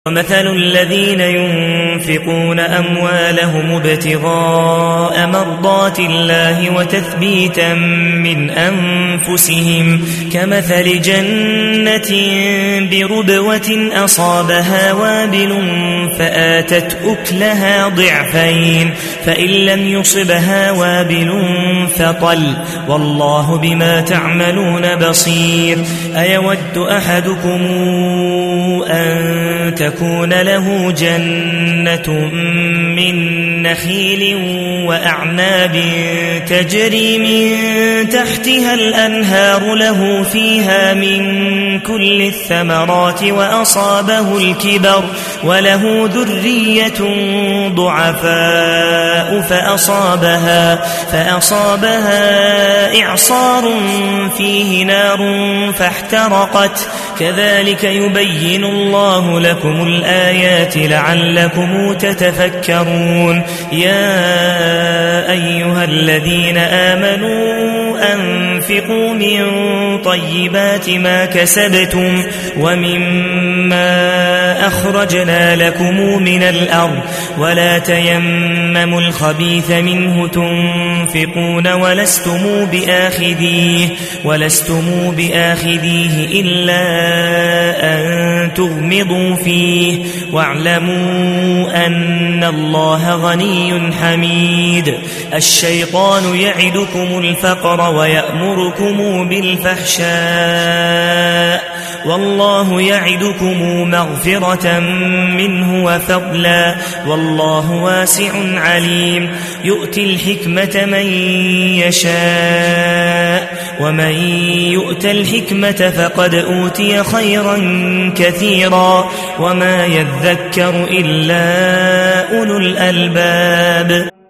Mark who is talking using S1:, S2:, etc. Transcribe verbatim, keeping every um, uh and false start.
S1: ومثل الذين ينفقون أموالهم ابتغاء مرضات الله وتثبيتا من أنفسهم كمثل جنة بربوة أصابها وابل فآتت أكلها ضعفين فإن لم يصبها وابل فطل والله بما تعملون بصير. أيود أحدكم أن تكون له جنة من نخيل وأعناب تجري من تحتها الأنهار له فيها من كل الثمرات وأصابه الكبر وله ذرية ضعفاء فأصابها, فأصابها إعصار فيه نار فاحترقت كذلك يبين الله لكم الآيات لعلكم تتفكرون. يا أيها الذين آمنوا أنفقوا من طيبات ما كسبتم ومما أخرجنا لكم من الأرض ولا تيمموا الخبيث منه تنفقون ولستم بآخذيه, ولستم بآخذيه إلا أن تغمضوا فيه واعلموا أن الله غني حميد. الشيطان يعدكم الفقر ويأمركم بالفحشاء والله يعدكم مغفرة منه وفضلا والله واسع عليم. يؤتي الحكمة من يشاء ومن يؤت الحكمة فقد أوتي خيرا كثيرا وما يذكر إلا أولو الألباب.